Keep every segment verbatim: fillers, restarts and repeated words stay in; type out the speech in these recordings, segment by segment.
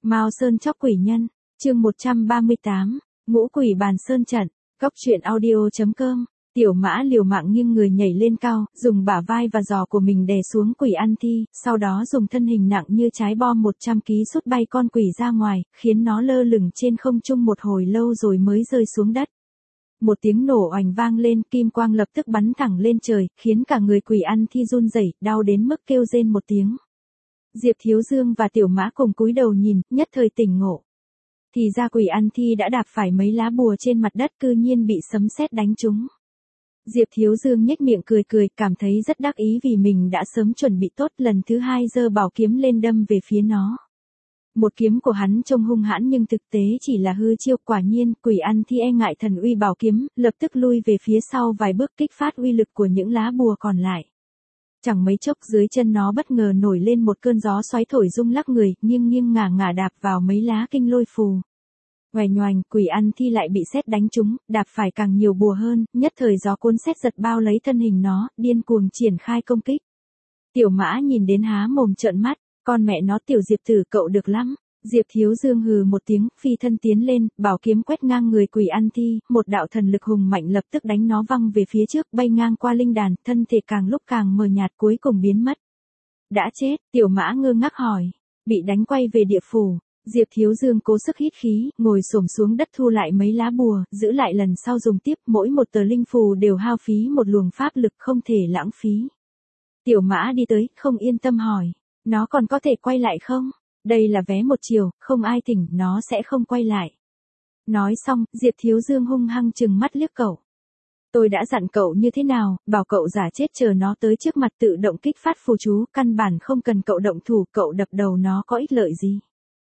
Mao Sơn chóc quỷ nhân, chương một trăm ba mươi tám, ngũ quỷ bàn sơn trận, góc truyện audio chấm com. Tiểu Mã liều mạng nghiêng người nhảy lên cao, dùng bả vai và giò của mình đè xuống quỷ ăn thi, sau đó dùng thân hình nặng như trái bom một trăm ki lô gam sút bay con quỷ ra ngoài, khiến nó lơ lửng trên không trung một hồi lâu rồi mới rơi xuống đất. Một tiếng nổ oành vang lên, kim quang lập tức bắn thẳng lên trời, khiến cả người quỷ ăn thi run rẩy, đau đến mức kêu rên một tiếng. Diệp Thiếu Dương và Tiểu Mã cùng cúi đầu nhìn, nhất thời tỉnh ngộ. Thì ra quỷ ăn thi đã đạp phải mấy lá bùa trên mặt đất, cư nhiên bị sấm sét đánh trúng. Diệp Thiếu Dương nhếch miệng cười cười, cảm thấy rất đắc ý vì mình đã sớm chuẩn bị tốt, lần thứ hai giơ bảo kiếm lên đâm về phía nó. Một kiếm của hắn trông hung hãn nhưng thực tế chỉ là hư chiêu, quả nhiên, quỷ ăn thi e ngại thần uy bảo kiếm, lập tức lui về phía sau vài bước kích phát uy lực của những lá bùa còn lại. Chẳng mấy chốc dưới chân nó bất ngờ nổi lên một cơn gió xoáy thổi rung lắc người, nghiêng nghiêng ngả ngả đạp vào mấy lá kinh lôi phù. Oành nhoành, quỷ ăn thi lại bị sét đánh trúng, đạp phải càng nhiều bùa hơn, nhất thời gió cuốn sét giật bao lấy thân hình nó, điên cuồng triển khai công kích. Tiểu Mã nhìn đến há mồm trợn mắt, con mẹ nó Tiểu Diệp tử cậu được lắm. Diệp Thiếu Dương hừ một tiếng, phi thân tiến lên, bảo kiếm quét ngang người quỷ ăn thi, một đạo thần lực hùng mạnh lập tức đánh nó văng về phía trước, bay ngang qua linh đàn, thân thể càng lúc càng mờ nhạt cuối cùng biến mất. Đã chết, Tiểu Mã ngơ ngác hỏi, bị đánh quay về địa phủ. Diệp Thiếu Dương cố sức hít khí, ngồi xổm xuống đất thu lại mấy lá bùa, giữ lại lần sau dùng tiếp, mỗi một tờ linh phù đều hao phí một luồng pháp lực, không thể lãng phí. Tiểu Mã đi tới, không yên tâm hỏi, nó còn có thể quay lại không? Đây là vé một chiều, không ai thỉnh, nó sẽ không quay lại. Nói xong, Diệp Thiếu Dương hung hăng trừng mắt liếc cậu. Tôi đã dặn cậu như thế nào, bảo cậu giả chết chờ nó tới trước mặt tự động kích phát phù chú, căn bản không cần cậu động thủ, cậu đập đầu nó có ích lợi gì.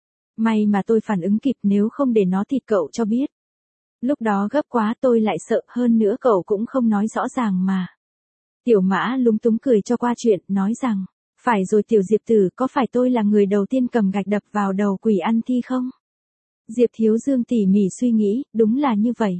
May mà tôi phản ứng kịp, nếu không để nó thịt cậu cho biết. Lúc đó gấp quá tôi lại sợ, hơn nữa cậu cũng không nói rõ ràng mà. Tiểu Mã lúng túng cười cho qua chuyện, nói rằng, phải rồi Tiểu Diệp tử, có phải tôi là người đầu tiên cầm gạch đập vào đầu quỷ ăn thi không? Diệp Thiếu Dương tỉ mỉ suy nghĩ, đúng là như vậy.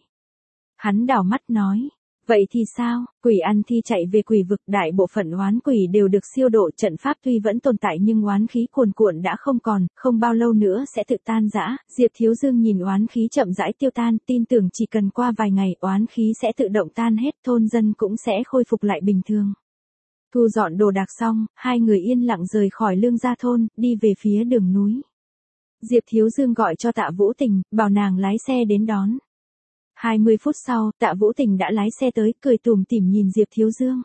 Hắn đảo mắt nói, vậy thì sao, quỷ ăn thi chạy về quỷ vực, đại bộ phận oán quỷ đều được siêu độ, trận pháp tuy vẫn tồn tại nhưng oán khí cuồn cuộn đã không còn, không bao lâu nữa sẽ tự tan rã. Diệp Thiếu Dương nhìn oán khí chậm rãi tiêu tan, tin tưởng chỉ cần qua vài ngày oán khí sẽ tự động tan hết, thôn dân cũng sẽ khôi phục lại bình thường. Thu dọn đồ đạc xong, hai người yên lặng rời khỏi Lương Gia thôn, đi về phía đường núi. Diệp Thiếu Dương gọi cho Tạ Vũ Tình, bảo nàng lái xe đến đón. hai mươi phút sau, Tạ Vũ Tình đã lái xe tới, cười tủm tỉm nhìn Diệp Thiếu Dương.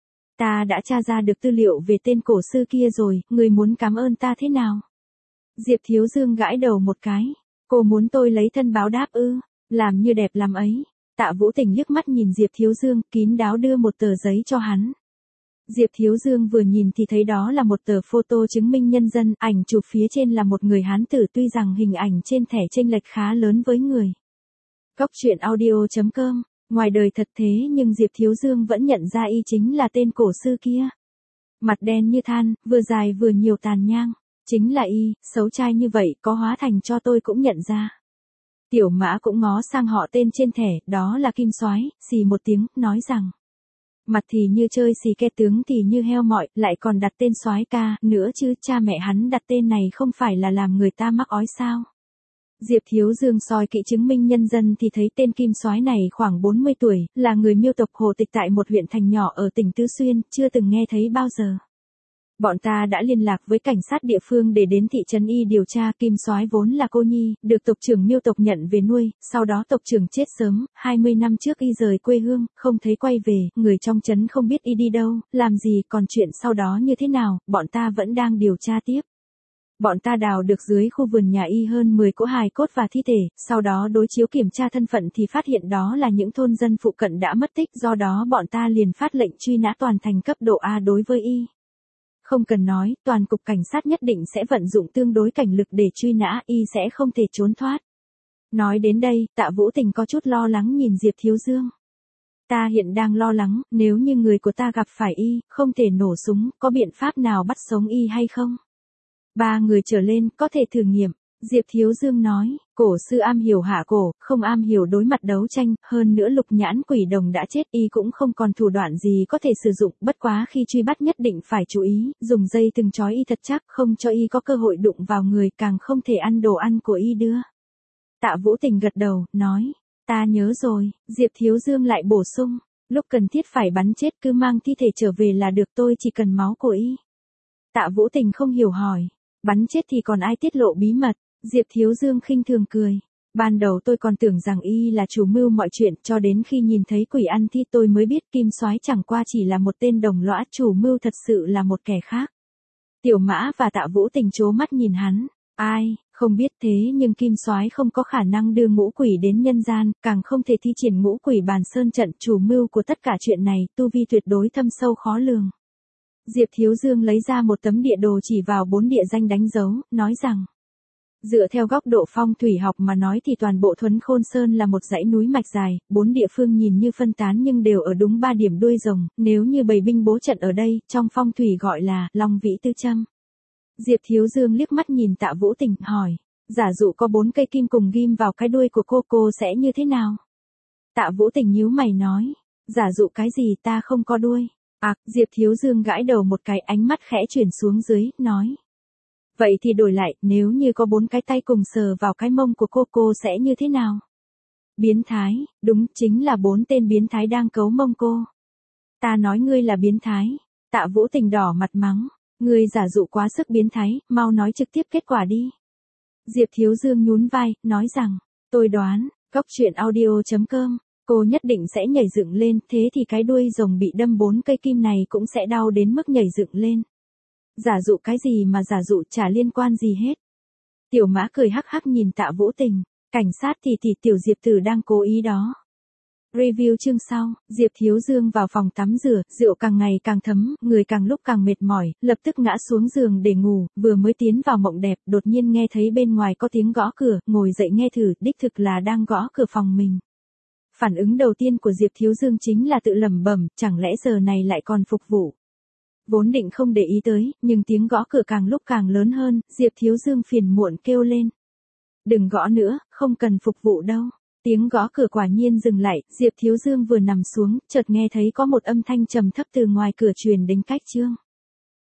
Ta đã tra ra được tư liệu về tên cổ sư kia rồi, người muốn cảm ơn ta thế nào? Diệp Thiếu Dương gãi đầu một cái. Cô muốn tôi lấy thân báo đáp ư? Làm như đẹp lắm ấy. Tạ Vũ Tình liếc mắt nhìn Diệp Thiếu Dương, kín đáo đưa một tờ giấy cho hắn. Diệp Thiếu Dương vừa nhìn thì thấy đó là một tờ photo chứng minh nhân dân, ảnh chụp phía trên là một người hán tử, tuy rằng hình ảnh trên thẻ chênh lệch khá lớn với người. Góc truyện audio chấm com, ngoài đời thật thế nhưng Diệp Thiếu Dương vẫn nhận ra y chính là tên cổ sư kia. Mặt đen như than, vừa dài vừa nhiều tàn nhang, chính là y, xấu trai như vậy, có hóa thành cho tôi cũng nhận ra. Tiểu Mã cũng ngó sang họ tên trên thẻ, đó là Kim Soái, xì một tiếng, nói rằng. Mặt thì như chơi xì ke, tướng thì như heo mọi, lại còn đặt tên Soái ca nữa chứ, cha mẹ hắn đặt tên này không phải là làm người ta mắc ói sao? Diệp Thiếu Dương soi kỹ chứng minh nhân dân thì thấy tên Kim Soái này khoảng bốn mươi tuổi, là người Miêu tộc Hồ Tịch tại một huyện thành nhỏ ở tỉnh Tứ Xuyên, chưa từng nghe thấy bao giờ. Bọn ta đã liên lạc với cảnh sát địa phương để đến thị trấn Y điều tra. Kim Soái vốn là cô nhi, được tộc trưởng Miêu tộc nhận về nuôi, sau đó tộc trưởng chết sớm, hai mươi năm trước y rời quê hương, không thấy quay về, người trong trấn không biết y đi đâu, làm gì, còn chuyện sau đó như thế nào, bọn ta vẫn đang điều tra tiếp. Bọn ta đào được dưới khu vườn nhà y hơn mười cỗ hài cốt và thi thể, sau đó đối chiếu kiểm tra thân phận thì phát hiện đó là những thôn dân phụ cận đã mất tích, do đó bọn ta liền phát lệnh truy nã toàn thành cấp độ A đối với y. Không cần nói, toàn cục cảnh sát nhất định sẽ vận dụng tương đối cảnh lực để truy nã, y sẽ không thể trốn thoát. Nói đến đây, Tạ Vũ Tình có chút lo lắng nhìn Diệp Thiếu Dương. Ta hiện đang lo lắng, nếu như người của ta gặp phải y, không thể nổ súng, có biện pháp nào bắt sống y hay không? Ba người trở lên, có thể thử nghiệm. Diệp Thiếu Dương nói, cổ sư am hiểu hạ cổ, không am hiểu đối mặt đấu tranh, hơn nữa lục nhãn quỷ đồng đã chết y cũng không còn thủ đoạn gì có thể sử dụng, bất quá khi truy bắt nhất định phải chú ý, dùng dây từng trói y thật chắc, không cho y có cơ hội đụng vào người, càng không thể ăn đồ ăn của y đưa. Tạ Vũ Tình gật đầu, nói, ta nhớ rồi. Diệp Thiếu Dương lại bổ sung, lúc cần thiết phải bắn chết cứ mang thi thể trở về là được, tôi chỉ cần máu của y. Tạ Vũ Tình không hiểu hỏi, bắn chết thì còn ai tiết lộ bí mật? Diệp Thiếu Dương khinh thường cười. Ban đầu tôi còn tưởng rằng y là chủ mưu mọi chuyện, cho đến khi nhìn thấy quỷ ăn thi tôi mới biết Kim Soái chẳng qua chỉ là một tên đồng lõa, chủ mưu thật sự là một kẻ khác. Tiểu Mã và Tạ Vũ Tình trố mắt nhìn hắn. Ai, không biết thế nhưng Kim Soái không có khả năng đưa ngũ quỷ đến nhân gian, càng không thể thi triển ngũ quỷ bàn sơn trận, chủ mưu của tất cả chuyện này, tu vi tuyệt đối thâm sâu khó lường. Diệp Thiếu Dương lấy ra một tấm địa đồ chỉ vào bốn địa danh đánh dấu, nói rằng, dựa theo góc độ phong thủy học mà nói thì toàn bộ Thuấn Khôn Sơn là một dãy núi mạch dài, bốn địa phương nhìn như phân tán nhưng đều ở đúng ba điểm đuôi rồng, nếu như bày binh bố trận ở đây, trong phong thủy gọi là Long Vĩ Tư Châm. Diệp Thiếu Dương liếc mắt nhìn Tạ Vũ Tình, hỏi, giả dụ có bốn cây kim cùng ghim vào cái đuôi của cô, cô sẽ như thế nào? Tạ Vũ Tình nhíu mày nói, giả dụ cái gì, ta không có đuôi. À, Diệp Thiếu Dương gãi đầu một cái, ánh mắt khẽ chuyển xuống dưới, nói, vậy thì đổi lại, nếu như có bốn cái tay cùng sờ vào cái mông của cô, cô sẽ như thế nào? Biến thái, đúng, chính là bốn tên biến thái đang cấu mông cô. Ta nói ngươi là biến thái. Tạ Vũ Tình đỏ mặt mắng, ngươi giả dụ quá sức biến thái, mau nói trực tiếp kết quả đi. Diệp Thiếu Dương nhún vai, nói rằng, tôi đoán, góc truyện audio chấm com, cô nhất định sẽ nhảy dựng lên, thế thì cái đuôi rồng bị đâm bốn cây kim này cũng sẽ đau đến mức nhảy dựng lên. Giả dụ cái gì mà giả dụ, chả liên quan gì hết. Tiểu Mã cười hắc hắc nhìn Tạ Vũ Tình, cảnh sát thì thì tiểu Diệp Tử đang cố ý đó. Review chương sau, Diệp Thiếu Dương vào phòng tắm rửa, rượu càng ngày càng thấm, người càng lúc càng mệt mỏi, lập tức ngã xuống giường để ngủ, vừa mới tiến vào mộng đẹp, đột nhiên nghe thấy bên ngoài có tiếng gõ cửa, ngồi dậy nghe thử, đích thực là đang gõ cửa phòng mình. Phản ứng đầu tiên của Diệp Thiếu Dương chính là tự lẩm bẩm, chẳng lẽ giờ này lại còn phục vụ. Vốn định không để ý tới, nhưng tiếng gõ cửa càng lúc càng lớn hơn, Diệp Thiếu Dương phiền muộn kêu lên. Đừng gõ nữa, không cần phục vụ đâu. Tiếng gõ cửa quả nhiên dừng lại, Diệp Thiếu Dương vừa nằm xuống, chợt nghe thấy có một âm thanh trầm thấp từ ngoài cửa truyền đến cách chương.